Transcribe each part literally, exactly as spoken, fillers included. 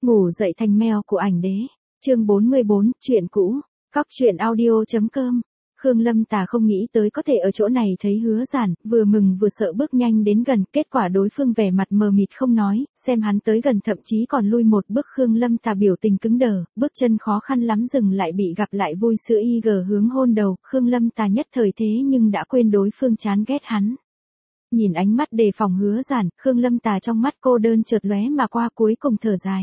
Ngủ dậy thành mèo của ảnh đế. Chương bốn mươi bốn, chuyện cũ. Cóc truyện audio.com. Khương Lâm Tà không nghĩ tới có thể ở chỗ này thấy Hứa Giản, vừa mừng vừa sợ bước nhanh đến gần, kết quả đối phương vẻ mặt mờ mịt không nói, xem hắn tới gần thậm chí còn lui một bước. Khương Lâm Tà biểu tình cứng đờ, bước chân khó khăn lắm dừng lại, bị gặp lại vui sữa y gờ hướng hôn đầu. Khương Lâm Tà nhất thời thế nhưng đã quên đối phương chán ghét hắn. Nhìn ánh mắt đề phòng Hứa Giản, Khương Lâm Tà trong mắt cô đơn chợt lóe mà qua, cuối cùng thở dài.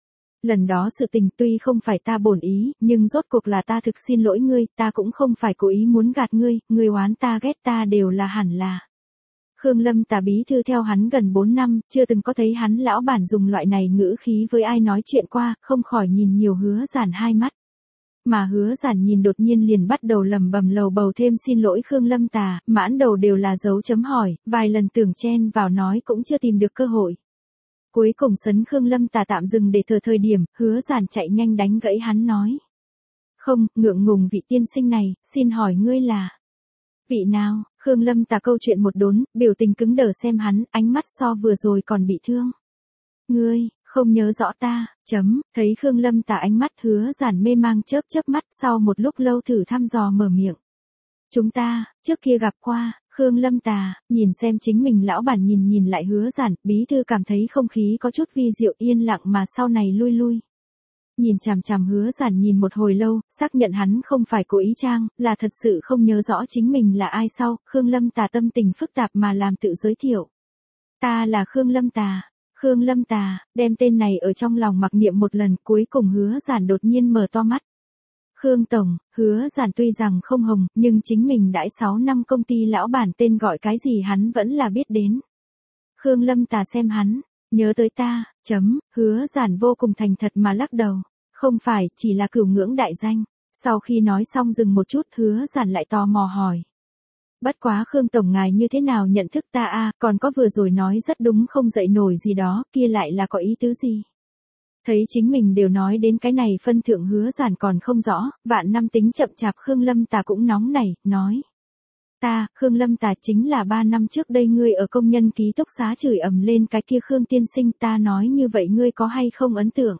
Lần đó sự tình tuy không phải ta bổn ý, nhưng rốt cuộc là ta thực xin lỗi ngươi, ta cũng không phải cố ý muốn gạt ngươi, ngươi oán ta ghét ta đều là hẳn là. Khương Lâm Tà bí thư theo hắn gần bốn năm, chưa từng có thấy hắn lão bản dùng loại này ngữ khí với ai nói chuyện qua, không khỏi nhìn nhiều Hứa Giản hai mắt. Mà Hứa Giản nhìn đột nhiên liền bắt đầu lẩm bẩm lầu bầu thêm xin lỗi Khương Lâm Tà, mãn đầu đều là dấu chấm hỏi, vài lần tưởng chen vào nói cũng chưa tìm được cơ hội. Cuối cùng sấn Khương Lâm Tà tạm dừng để thở thời điểm, Hứa Giản chạy nhanh đánh gãy hắn nói. Không, ngượng ngùng vị tiên sinh này, xin hỏi ngươi là... Vị nào? Khương Lâm Tà câu chuyện một đốn, biểu tình cứng đờ xem hắn, ánh mắt so vừa rồi còn bị thương. Ngươi, không nhớ rõ ta, chấm, thấy Khương Lâm Tà ánh mắt Hứa Giản mê mang chớp chớp mắt, sau một lúc lâu thử thăm dò mở miệng. Chúng ta, trước kia gặp qua. Khương Lâm Tà, nhìn xem chính mình lão bản nhìn nhìn lại Hứa Giản, bí thư cảm thấy không khí có chút vi diệu, yên lặng mà sau này lui lui. Nhìn chằm chằm Hứa Giản nhìn một hồi lâu, xác nhận hắn không phải cố ý trang, là thật sự không nhớ rõ chính mình là ai sau, Khương Lâm Tà tâm tình phức tạp mà làm tự giới thiệu. Ta là Khương Lâm Tà. Khương Lâm Tà, đem tên này ở trong lòng mặc niệm một lần, cuối cùng Hứa Giản đột nhiên mở to mắt. Khương Tổng, Hứa Giản tuy rằng không hồng, nhưng chính mình đãi sáu năm công ty lão bản tên gọi cái gì hắn vẫn là biết đến. Khương Lâm Tà xem hắn, nhớ tới ta, chấm, Hứa Giản vô cùng thành thật mà lắc đầu. Không phải, chỉ là cửu ngưỡng đại danh. Sau khi nói xong dừng một chút, Hứa Giản lại tò mò hỏi. Bất quá Khương Tổng ngài như thế nào nhận thức ta a, còn có vừa rồi nói rất đúng không dậy nổi gì đó, kia lại là có ý tứ gì? Thấy chính mình đều nói đến cái này phân thượng Hứa Giản còn không rõ, vạn năm tính chậm chạp Khương Lâm Tà cũng nóng nảy, nói. Ta, Khương Lâm Tà chính là ba năm trước đây ngươi ở công nhân ký túc xá chửi ầm lên cái kia Khương tiên sinh, ta nói như vậy ngươi có hay không ấn tượng?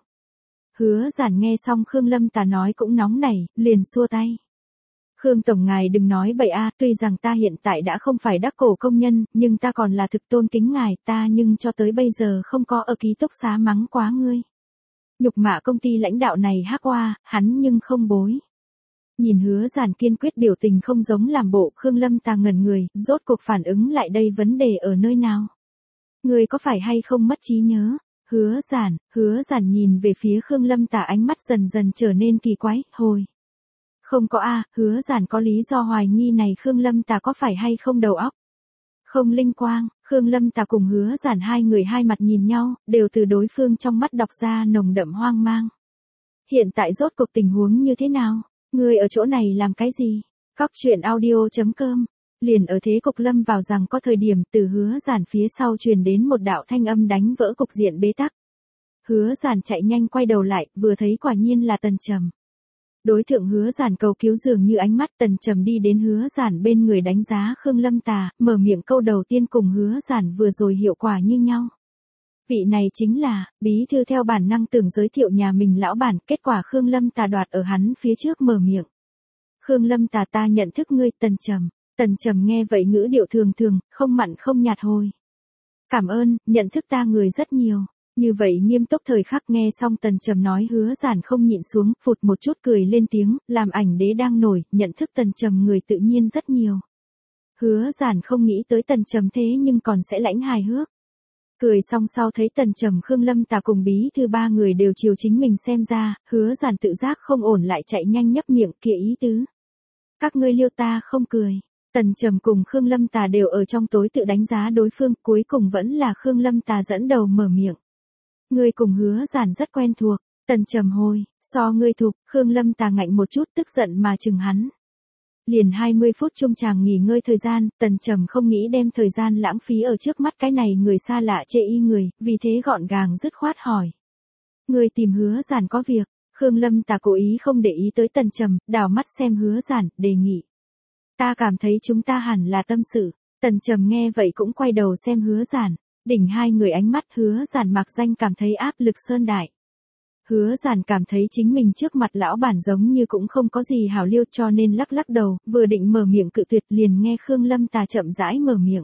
Hứa Giản nghe xong Khương Lâm Tà nói cũng nóng nảy, liền xua tay. Khương Tổng ngài đừng nói bậy a, tuy rằng ta hiện tại đã không phải đắc cổ công nhân, nhưng ta còn là thực tôn kính ngài, ta nhưng cho tới bây giờ không có ở ký túc xá mắng quá ngươi. Nhục mạ công ty lãnh đạo này hắc oa, hắn nhưng không bối. Nhìn Hứa Giản kiên quyết biểu tình không giống làm bộ, Khương Lâm Tà ngẩn người, rốt cuộc phản ứng lại đây vấn đề ở nơi nào. Người có phải hay không mất trí nhớ? Hứa Giản, Hứa Giản nhìn về phía Khương Lâm Tà ánh mắt dần dần trở nên kỳ quái, hồi. Không có a, Hứa Giản có lý do hoài nghi này Khương Lâm Tà có phải hay không đầu óc. Không linh quang, Khương Lâm Tà cùng Hứa Giản hai người hai mặt nhìn nhau, đều từ đối phương trong mắt đọc ra nồng đậm hoang mang. Hiện tại rốt cuộc tình huống như thế nào? Ngươi ở chỗ này làm cái gì? Cóc truyện audio.com. Liền ở thế cục lâm vào rằng có thời điểm từ Hứa Giản phía sau truyền đến một đạo thanh âm đánh vỡ cục diện bế tắc. Hứa Giản chạy nhanh quay đầu lại, vừa thấy quả nhiên là Tần Trầm. Đối tượng Hứa Giản cầu cứu dường như ánh mắt, Tần Trầm đi đến Hứa Giản bên người đánh giá Khương Lâm Tà, mở miệng câu đầu tiên cùng Hứa Giản vừa rồi hiệu quả như nhau. Vị này chính là, bí thư theo bản năng tưởng giới thiệu nhà mình lão bản, kết quả Khương Lâm Tà đoạt ở hắn phía trước mở miệng. Khương Lâm Tà ta nhận thức ngươi, Tần Trầm. Tần Trầm nghe vậy ngữ điệu thường thường, không mặn không nhạt hồi. Cảm ơn, nhận thức ta người rất nhiều. Như vậy nghiêm túc thời khắc nghe xong Tần Trầm nói Hứa Giản không nhịn xuống, phụt một chút cười lên tiếng, làm ảnh đế đang nổi, nhận thức Tần Trầm người tự nhiên rất nhiều. Hứa Giản không nghĩ tới Tần Trầm thế nhưng còn sẽ lãnh hài hước. Cười xong sau thấy Tần Trầm Khương Lâm Tà cùng bí thư ba người đều chiều chính mình xem ra, Hứa Giản tự giác không ổn lại chạy nhanh nhấp miệng kia ý tứ. Các ngươi liêu ta không cười. Tần Trầm cùng Khương Lâm Tà đều ở trong tối tự đánh giá đối phương, cuối cùng vẫn là Khương Lâm Tà dẫn đầu mở miệng. Ngươi cùng Hứa Giản rất quen thuộc. Tần Trầm hồi, so ngươi thục, Khương Lâm Tà ngạnh một chút tức giận mà chừng hắn. Liền hai mươi phút chung chàng nghỉ ngơi thời gian, Tần Trầm không nghĩ đem thời gian lãng phí ở trước mắt cái này người xa lạ chê y người, vì thế gọn gàng dứt khoát hỏi. Ngươi tìm Hứa Giản có việc? Khương Lâm Tà cố ý không để ý tới Tần Trầm, đảo mắt xem Hứa Giản, đề nghị. Ta cảm thấy chúng ta hẳn là tâm sự. Tần Trầm nghe vậy cũng quay đầu xem Hứa Giản. Đỉnh hai người ánh mắt Hứa Giản mặc danh cảm thấy áp lực sơn đại. Hứa Giản cảm thấy chính mình trước mặt lão bản giống như cũng không có gì hảo liêu cho nên lắc lắc đầu, vừa định mở miệng cự tuyệt liền nghe Khương Lâm Tà chậm rãi mở miệng.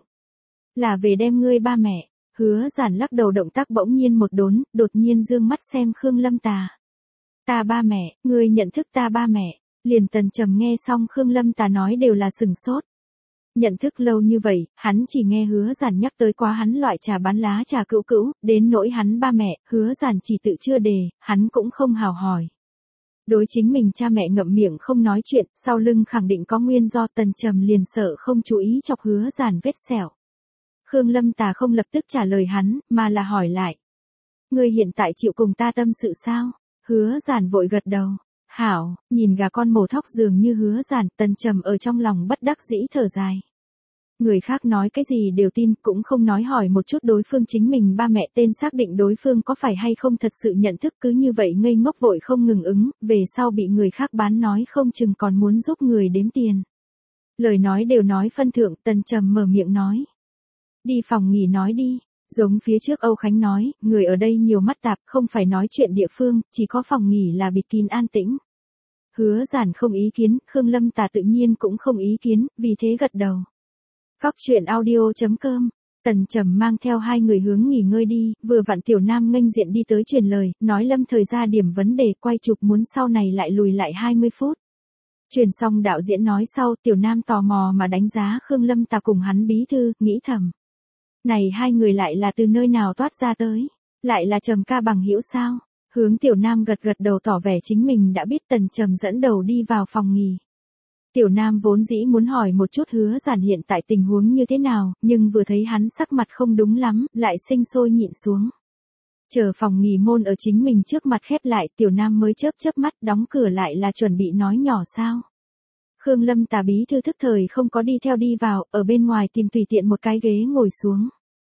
Là về đem ngươi ba mẹ. Hứa Giản lắc đầu động tác bỗng nhiên một đốn, đột nhiên dương mắt xem Khương Lâm Tà. Ta ba mẹ, ngươi nhận thức ta ba mẹ. Liền Tần Trầm nghe xong Khương Lâm Tà nói đều là sừng sốt. Nhận thức lâu như vậy, hắn chỉ nghe Hứa Giản nhắc tới quá hắn loại trà bán lá trà cữu cữu, đến nỗi hắn ba mẹ, Hứa Giản chỉ tự chưa đề, hắn cũng không hào hỏi. Đối chính mình cha mẹ ngậm miệng không nói chuyện, sau lưng khẳng định có nguyên do. Tần Trầm liền sợ không chú ý chọc Hứa Giản vết sẹo. Khương Lâm Tà không lập tức trả lời hắn, mà là hỏi lại. Ngươi hiện tại chịu cùng ta tâm sự sao? Hứa Giản vội gật đầu. Hảo, nhìn gà con mổ thóc dường như Hứa Giản, Tần Trầm ở trong lòng bất đắc dĩ thở dài. Người khác nói cái gì đều tin, cũng không nói hỏi một chút đối phương chính mình ba mẹ tên xác định đối phương có phải hay không thật sự nhận thức, cứ như vậy ngây ngốc vội không ngừng ứng, về sau bị người khác bán nói không chừng còn muốn giúp người đếm tiền. Lời nói đều nói phân thượng, Tần Trầm mở miệng nói. Đi phòng nghỉ nói đi. Giống phía trước Âu Khánh nói, người ở đây nhiều mắt tạp, không phải nói chuyện địa phương, chỉ có phòng nghỉ là bịt kín an tĩnh. Hứa Giản không ý kiến, Khương Lâm Tà tự nhiên cũng không ý kiến, vì thế gật đầu. Cóc truyện audio chấm com. Tần Trầm mang theo hai người hướng nghỉ ngơi đi, vừa vặn Tiểu Nam nghênh diện đi tới truyền lời, nói Lâm thời ra điểm vấn đề quay chụp muốn sau này lại lùi lại hai mươi phút. Truyền xong đạo diễn nói sau, Tiểu Nam tò mò mà đánh giá Khương Lâm Tà cùng hắn bí thư, nghĩ thầm. Này hai người lại là từ nơi nào toát ra tới? Lại là Trầm ca bằng hữu sao? Hướng Tiểu Nam gật gật đầu tỏ vẻ chính mình đã biết. Tần Trầm dẫn đầu đi vào phòng nghỉ. Tiểu Nam vốn dĩ muốn hỏi một chút Hứa Giản hiện tại tình huống như thế nào, nhưng vừa thấy hắn sắc mặt không đúng lắm, lại sinh sôi nhịn xuống. Chờ phòng nghỉ môn ở chính mình trước mặt khép lại, Tiểu Nam mới chớp chớp mắt đóng cửa lại là chuẩn bị nói nhỏ sao. Khương Lâm Tà bí thư thức thời không có đi theo đi vào, ở bên ngoài tìm tùy tiện một cái ghế ngồi xuống.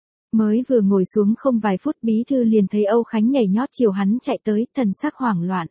Mới vừa ngồi xuống không vài phút bí thư liền thấy Âu Khánh nhảy nhót chiều hắn chạy tới, thần sắc hoảng loạn.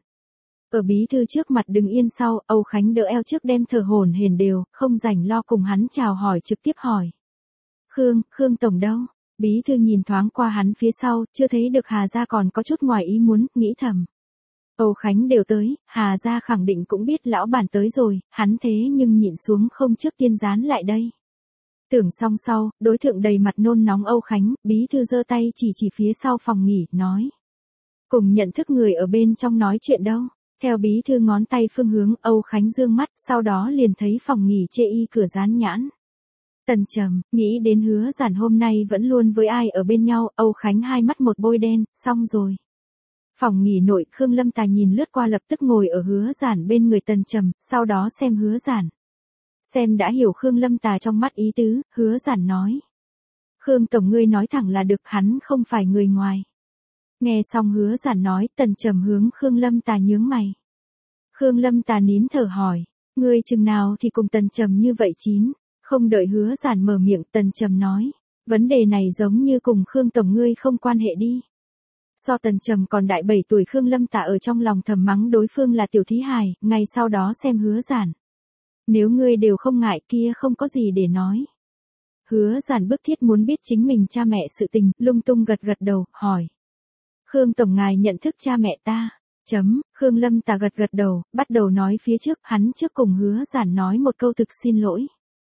Ở bí thư trước mặt đứng yên sau, Âu Khánh đỡ eo trước đem thở hổn hển đều, không rảnh lo cùng hắn chào hỏi trực tiếp hỏi. Khương, Khương Tổng đâu? Bí thư nhìn thoáng qua hắn phía sau, chưa thấy được Hà Gia còn có chút ngoài ý muốn, nghĩ thầm. Âu Khánh đều tới, Hà Gia khẳng định cũng biết lão bản tới rồi, hắn thế nhưng nhịn xuống không trước tiên dán lại đây. Tưởng xong sau, đối tượng đầy mặt nôn nóng Âu Khánh, bí thư giơ tay chỉ chỉ phía sau phòng nghỉ, nói. Cùng nhận thức người ở bên trong nói chuyện đâu. Theo bí thư ngón tay phương hướng, Âu Khánh dương mắt, sau đó liền thấy phòng nghỉ chê y cửa dán nhãn. Tần Trầm, nghĩ đến Hứa Giản hôm nay vẫn luôn với ai ở bên nhau, Âu Khánh hai mắt một bôi đen, xong rồi. Phòng nghỉ nội, Khương Lâm Tà nhìn lướt qua lập tức ngồi ở Hứa Giản bên người Tần Trầm, sau đó xem Hứa Giản. Xem đã hiểu Khương Lâm Tà trong mắt ý tứ, Hứa Giản nói. Khương Tổng ngươi nói thẳng là được, hắn không phải người ngoài. Nghe xong Hứa Giản nói, Tần Trầm hướng Khương Lâm Tà nhướng mày. Khương Lâm Tà nín thở hỏi, ngươi chừng nào thì cùng Tần Trầm như vậy chín, không đợi Hứa Giản mở miệng, Tần Trầm nói, vấn đề này giống như cùng Khương Tổng ngươi không quan hệ đi. So Tần Trầm còn đại bảy tuổi, Khương Lâm Tà ở trong lòng thầm mắng đối phương là tiểu thí hài, ngay sau đó xem Hứa Giản. Nếu ngươi đều không ngại kia không có gì để nói. Hứa Giản bức thiết muốn biết chính mình cha mẹ sự tình, lung tung gật gật đầu, hỏi. Khương Tổng ngài nhận thức cha mẹ ta. Chấm, Khương Lâm Tà gật gật đầu, bắt đầu nói phía trước, hắn trước cùng Hứa Giản nói một câu thực xin lỗi.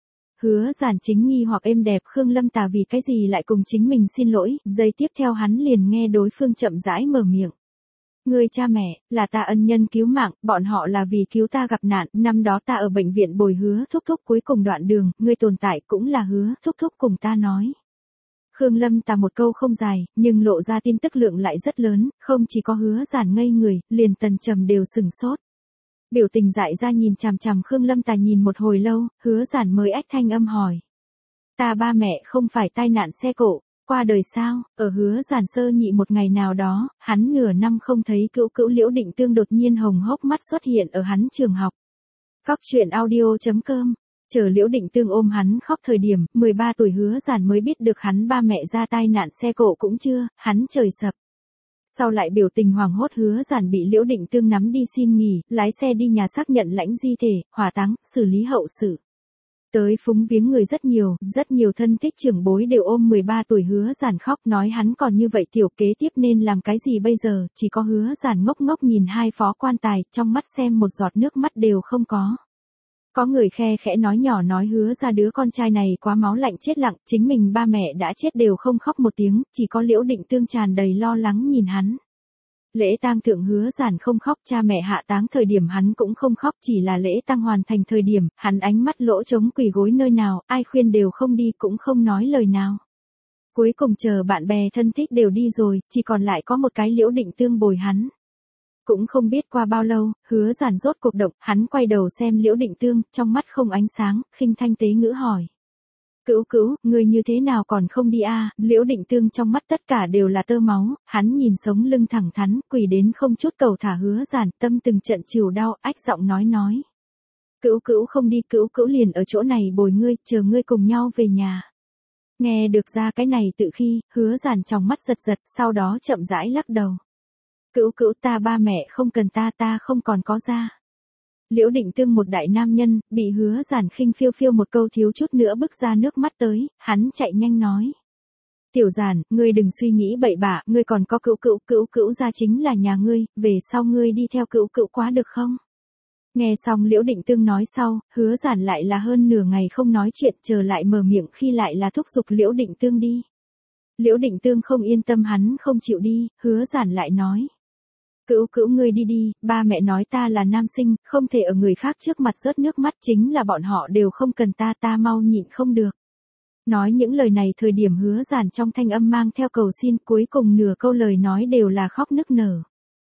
Hứa Giản chính nghi hoặc êm đẹp Khương Lâm Tà vì cái gì lại cùng chính mình xin lỗi, giây tiếp theo hắn liền nghe đối phương chậm rãi mở miệng. Người cha mẹ, là ta ân nhân cứu mạng, bọn họ là vì cứu ta gặp nạn, năm đó ta ở bệnh viện bồi Hứa thúc thúc cuối cùng đoạn đường, người tồn tại cũng là Hứa thúc thúc cùng ta nói. Khương Lâm Tà một câu không dài, nhưng lộ ra tin tức lượng lại rất lớn, không chỉ có Hứa Giản ngây người, liền Tần Trầm đều sừng sốt. Biểu tình dại ra nhìn chằm chằm Khương Lâm Tà nhìn một hồi lâu, Hứa Giản mới ách thanh âm hỏi. Ta ba mẹ không phải tai nạn xe cộ, qua đời sao? Ở Hứa Giản sơ nhị một ngày nào đó, hắn nửa năm không thấy cữu cữu Liễu Định Tương đột nhiên hồng hốc mắt xuất hiện ở hắn trường học. Cóc truyện audio chấm com. Chờ Liễu Định Tương ôm hắn khóc thời điểm, mười ba tuổi Hứa Giản mới biết được hắn ba mẹ ra tai nạn xe cộ cũng chưa, hắn trời sập. Sau lại biểu tình hoảng hốt Hứa Giản bị Liễu Định Tương nắm đi xin nghỉ, lái xe đi nhà xác nhận lãnh di thể, hỏa táng, xử lý hậu sự. Tới phúng viếng người rất nhiều, rất nhiều thân thích trưởng bối đều ôm mười ba tuổi Hứa Giản khóc nói hắn còn như vậy tiểu kế tiếp nên làm cái gì bây giờ, chỉ có Hứa Giản ngốc ngốc nhìn hai phó quan tài, trong mắt xem một giọt nước mắt đều không có. Có người khe khẽ nói nhỏ nói Hứa ra đứa con trai này quá máu lạnh chết lặng, chính mình ba mẹ đã chết đều không khóc một tiếng, chỉ có Liễu Định Tương tràn đầy lo lắng nhìn hắn. Lễ tang thượng Hứa Giản không khóc, cha mẹ hạ táng thời điểm hắn cũng không khóc, chỉ là lễ tang hoàn thành thời điểm, hắn ánh mắt lỗ trống quỳ gối nơi nào, ai khuyên đều không đi cũng không nói lời nào. Cuối cùng chờ bạn bè thân thích đều đi rồi, chỉ còn lại có một cái Liễu Định Tương bồi hắn. Cũng không biết qua bao lâu, Hứa Giản rốt cuộc động, hắn quay đầu xem Liễu Định Tương, trong mắt không ánh sáng, khinh thanh tế ngữ hỏi. Cữu cữu, người như thế nào còn không đi a? À? Liễu Định Tương trong mắt tất cả đều là tơ máu, hắn nhìn sống lưng thẳng thắn, quỳ đến không chút cầu thả Hứa Giản, tâm từng trận chịu đau, ách giọng nói nói. Cữu cữu không đi, cữu cữu liền ở chỗ này bồi ngươi, chờ ngươi cùng nhau về nhà. Nghe được ra cái này tự khi, Hứa Giản trong mắt giật giật, sau đó chậm rãi lắc đầu. Cữu cữu ta ba mẹ không cần ta ta không còn có ra. Liễu Định Tương một đại nam nhân, bị Hứa Giản khinh phiêu phiêu một câu thiếu chút nữa bức ra nước mắt tới, hắn chạy nhanh nói. Tiểu Giản, ngươi đừng suy nghĩ bậy bạ, ngươi còn có cữu cữu, cữu cữu ra chính là nhà ngươi, về sau ngươi đi theo cữu cữu quá được không? Nghe xong Liễu Định Tương nói sau, Hứa Giản lại là hơn nửa ngày không nói chuyện, chờ lại mở miệng khi lại là thúc giục Liễu Định Tương đi. Liễu Định Tương không yên tâm hắn không chịu đi, Hứa Giản lại nói. Cữu cữu ngươi đi đi, ba mẹ nói ta là nam sinh, không thể ở người khác trước mặt rớt nước mắt, chính là bọn họ đều không cần ta, ta mau nhịn không được. Nói những lời này thời điểm Hứa Giản trong thanh âm mang theo cầu xin, cuối cùng nửa câu lời nói đều là khóc nức nở.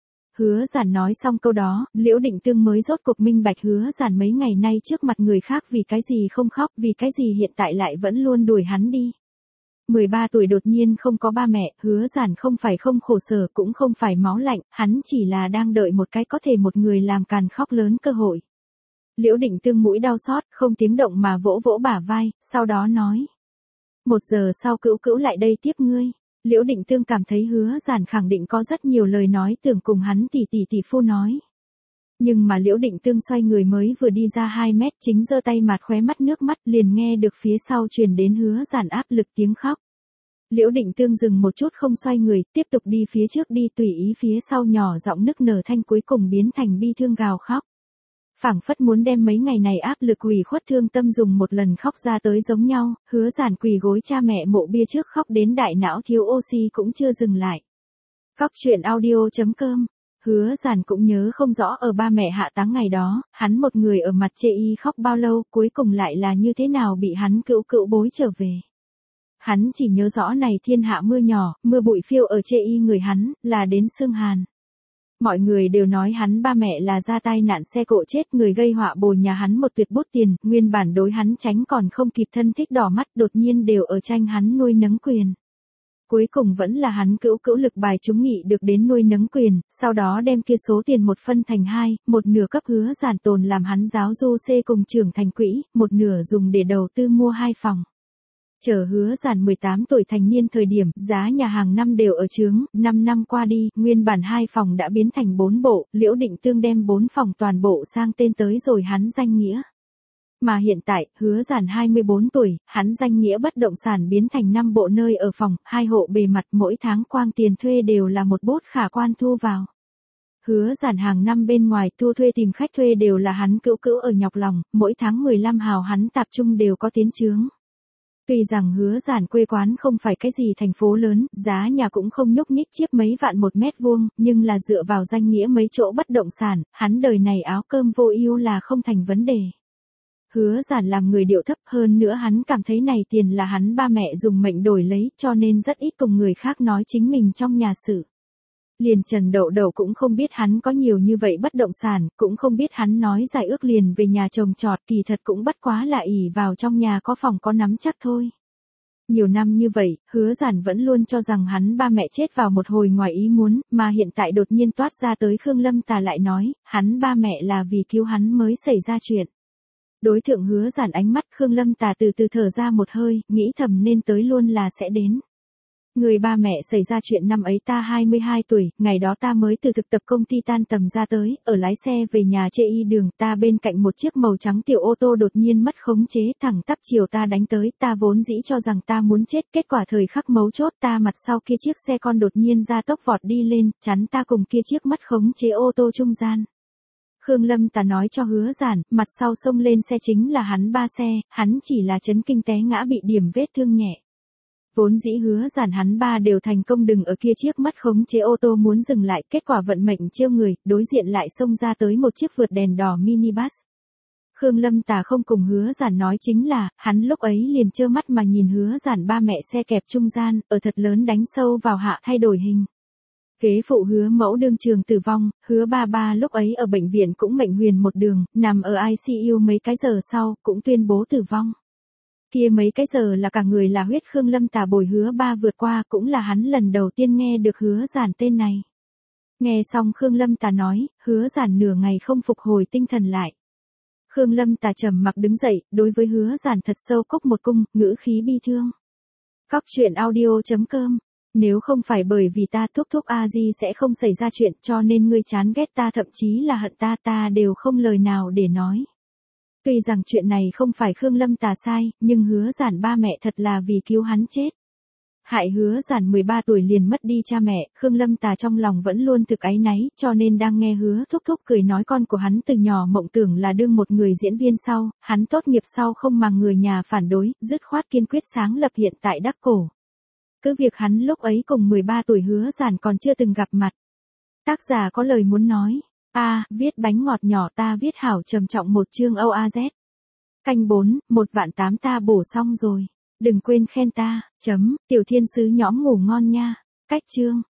Hứa Giản nói xong câu đó, Liễu Định Tương mới rốt cuộc minh bạch Hứa Giản mấy ngày nay trước mặt người khác vì cái gì không khóc, vì cái gì hiện tại lại vẫn luôn đuổi hắn đi. mười ba tuổi đột nhiên không có ba mẹ, Hứa Giản không phải không khổ sở cũng không phải máu lạnh, hắn chỉ là đang đợi một cái có thể một người làm càn khóc lớn cơ hội. Liễu Định Tương mũi đau xót, không tiếng động mà vỗ vỗ bả vai, sau đó nói. Một giờ sau cữu cữu lại đây tiếp ngươi. Liễu Định Tương cảm thấy Hứa Giản khẳng định có rất nhiều lời nói tưởng cùng hắn tỷ tỷ tỷ phu nói. Nhưng mà Liễu Định Tương xoay người mới vừa đi ra hai mét chính giơ tay mạt khóe mắt nước mắt liền nghe được phía sau truyền đến Hứa Giản áp lực tiếng khóc. Liễu Định Tương dừng một chút không xoay người, tiếp tục đi phía trước đi tùy ý phía sau nhỏ giọng nức nở thanh cuối cùng biến thành bi thương gào khóc. Phảng phất muốn đem mấy ngày này áp lực ủy khuất thương tâm dùng một lần khóc ra tới giống nhau, Hứa Giản quỳ gối cha mẹ mộ bia trước khóc đến đại não thiếu oxy cũng chưa dừng lại. Cóc truyện audio chấm com. Hứa Giản cũng nhớ không rõ ở ba mẹ hạ táng ngày đó, hắn một người ở mặt chê y khóc bao lâu, cuối cùng lại là như thế nào bị hắn cữu cữu bối trở về. Hắn chỉ nhớ rõ này thiên hạ mưa nhỏ, mưa bụi phiêu ở chê y người hắn, là đến xương hàn. Mọi người đều nói hắn ba mẹ là ra tai nạn xe cộ chết, người gây họa bồi nhà hắn một tuyệt bút tiền, nguyên bản đối hắn tránh còn không kịp thân thích đỏ mắt đột nhiên đều ở tranh hắn nuôi nấng quyền. Cuối cùng vẫn là hắn cữu cữu lực bài chúng nghị được đến nuôi nấng quyền, sau đó đem kia số tiền một phân thành hai, một nửa cấp Hứa Giản tồn làm hắn giáo du xê cùng trưởng thành quỹ, một nửa dùng để đầu tư mua hai phòng. Chờ Hứa Giản mười tám tuổi thành niên thời điểm, giá nhà hàng năm đều ở chướng, năm năm qua đi, nguyên bản hai phòng đã biến thành bốn bộ, Liễu Định Tương đem bốn phòng toàn bộ sang tên tới rồi hắn danh nghĩa. Mà hiện tại, Hứa Giản hai mươi bốn tuổi, hắn danh nghĩa bất động sản biến thành năm bộ nơi ở phòng, hai hộ bề mặt mỗi tháng quang tiền thuê đều là một bút khả quan thu vào. Hứa Giản hàng năm bên ngoài thu thuê tìm khách thuê đều là hắn cữu cữu ở nhọc lòng, mỗi tháng mười lăm hào hắn tạp trung đều có tiến chướng. Tuy rằng Hứa Giản quê quán không phải cái gì thành phố lớn, giá nhà cũng không nhúc nhích chiếp mấy vạn một mét vuông, nhưng là dựa vào danh nghĩa mấy chỗ bất động sản, hắn đời này áo cơm vô ưu là không thành vấn đề. Hứa Giản làm người điệu thấp hơn nữa hắn cảm thấy này tiền là hắn ba mẹ dùng mệnh đổi lấy cho nên rất ít cùng người khác nói chính mình trong nhà sự. Liền Trần Đậu Đậu cũng không biết hắn có nhiều như vậy bất động sản, cũng không biết hắn nói giải ước liền về nhà trồng trọt kỳ thật cũng bất quá là ỷ vào trong nhà có phòng có nắm chắc thôi. Nhiều năm như vậy, Hứa Giản vẫn luôn cho rằng hắn ba mẹ chết vào một hồi ngoài ý muốn, mà hiện tại đột nhiên toát ra tới Khương Lâm Tà lại nói, hắn ba mẹ là vì cứu hắn mới xảy ra chuyện. Đối thượng Hứa Giản ánh mắt Khương Lâm Tà từ từ thở ra một hơi, nghĩ thầm nên tới luôn là sẽ đến. Người ba mẹ xảy ra chuyện năm ấy ta hai mươi hai tuổi, ngày đó ta mới từ thực tập công ty tan tầm ra tới, ở lái xe về nhà chê y đường, ta bên cạnh một chiếc màu trắng tiểu ô tô đột nhiên mất khống chế, thẳng tắp chiều ta đánh tới, ta vốn dĩ cho rằng ta muốn chết, kết quả thời khắc mấu chốt ta mặt sau kia chiếc xe con đột nhiên ra tốc vọt đi lên, chắn ta cùng kia chiếc mất khống chế ô tô trung gian. Khương Lâm Tà nói cho Hứa Giản, mặt sau xông lên xe chính là hắn ba xe, hắn chỉ là chấn kinh té ngã bị điểm vết thương nhẹ. Vốn dĩ Hứa Giản hắn ba đều thành công đừng ở kia chiếc mất khống chế ô tô muốn dừng lại, kết quả vận mệnh trêu người, đối diện lại xông ra tới một chiếc vượt đèn đỏ minibus. Khương Lâm Tà không cùng Hứa Giản nói chính là, hắn lúc ấy liền trơ mắt mà nhìn Hứa Giản ba mẹ xe kẹp trung gian, ở thật lớn đánh sâu vào hạ thay đổi hình. Kế phụ Hứa mẫu đương trường tử vong, Hứa ba ba lúc ấy ở bệnh viện cũng mệnh huyền một đường, nằm ở i xê u mấy cái giờ sau, cũng tuyên bố tử vong. Kia mấy cái giờ là cả người là huyết. Khương Lâm Tà bồi Hứa ba vượt qua, cũng là hắn lần đầu tiên nghe được Hứa Giản tên này. Nghe xong Khương Lâm Tà nói, Hứa Giản nửa ngày không phục hồi tinh thần lại. Khương Lâm Tà trầm mặc đứng dậy, đối với Hứa Giản thật sâu cốc một cung, ngữ khí bi thương. Cóc truyện audio chấm com. Nếu không phải bởi vì ta thúc thúc a di sẽ không xảy ra chuyện, cho nên ngươi chán ghét ta, thậm chí là hận ta, ta đều không lời nào để nói. Tuy rằng chuyện này không phải Khương Lâm Tà sai, nhưng Hứa Giản ba mẹ thật là vì cứu hắn chết. Hại Hứa Giản mười ba tuổi liền mất đi cha mẹ, Khương Lâm Tà trong lòng vẫn luôn thực áy náy, cho nên đang nghe Hứa thúc thúc cười nói con của hắn từ nhỏ mộng tưởng là đương một người diễn viên sau, hắn tốt nghiệp sau không màng người nhà phản đối, dứt khoát kiên quyết sáng lập hiện tại Đắc Cổ. Cứ việc hắn lúc ấy cùng mười ba tuổi Hứa Giản còn chưa từng gặp mặt. Tác giả có lời muốn nói. A, viết bánh ngọt nhỏ ta viết hảo trầm trọng một chương o a z. Canh bốn, một vạn tám ta bổ xong rồi. Đừng quên khen ta, chấm, tiểu thiên sứ nhõm ngủ ngon nha. Cách chương.